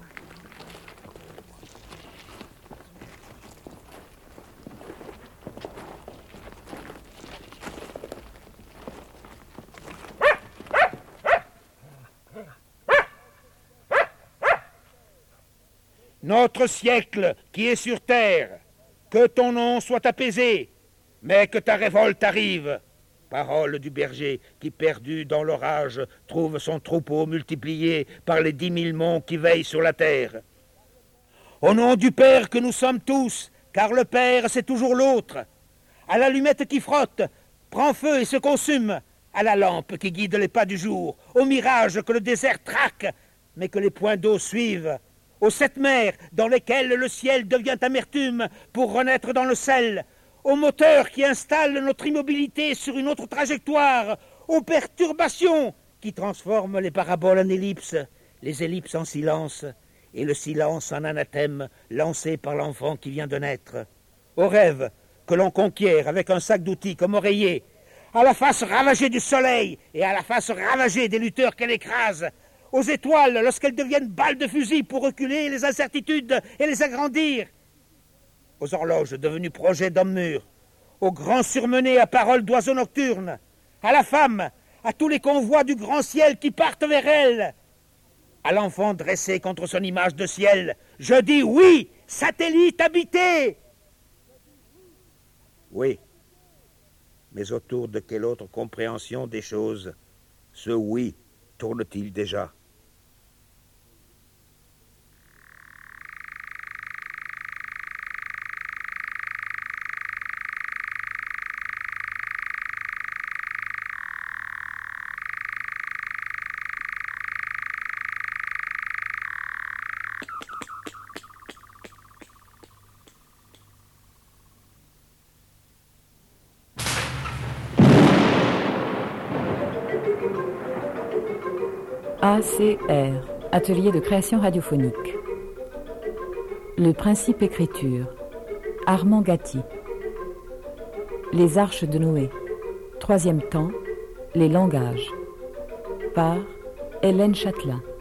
Notre siècle qui est sur terre, que ton nom soit apaisé, mais que ta révolte arrive. Parole du berger qui, perdu dans l'orage, trouve son troupeau multiplié par les dix mille monts qui veillent sur la terre. Au nom du Père que nous sommes tous, car le Père c'est toujours l'autre, à l'allumette qui frotte, prend feu et se consume, à la lampe qui guide les pas du jour, au mirage que le désert traque, mais que les points d'eau suivent, aux sept mers dans lesquelles le ciel devient amertume pour renaître dans le sel, aux moteurs qui installent notre immobilité sur une autre trajectoire, aux perturbations qui transforment les paraboles en ellipses, les ellipses en silence, et le silence en anathème lancé par l'enfant qui vient de naître, aux rêves que l'on conquiert avec un sac d'outils comme oreiller, à la face ravagée du soleil et à la face ravagée des lutteurs qu'elle écrase, aux étoiles lorsqu'elles deviennent balles de fusil pour reculer les incertitudes et les agrandir, aux horloges devenues projets d'hommes mûrs, aux grands surmenés à paroles d'oiseaux nocturnes, à la femme, à tous les convois du grand ciel qui partent vers elle, à l'enfant dressé contre son image de ciel. Je dis oui, satellite habité. Oui, mais autour de quelle autre compréhension des choses ce oui tourne-t-il déjà? A C R, Atelier de création radiophonique. Le principe écriture, Armand Gatti. Les arches de Noé, troisième temps, les langages, par Hélène Châtelain.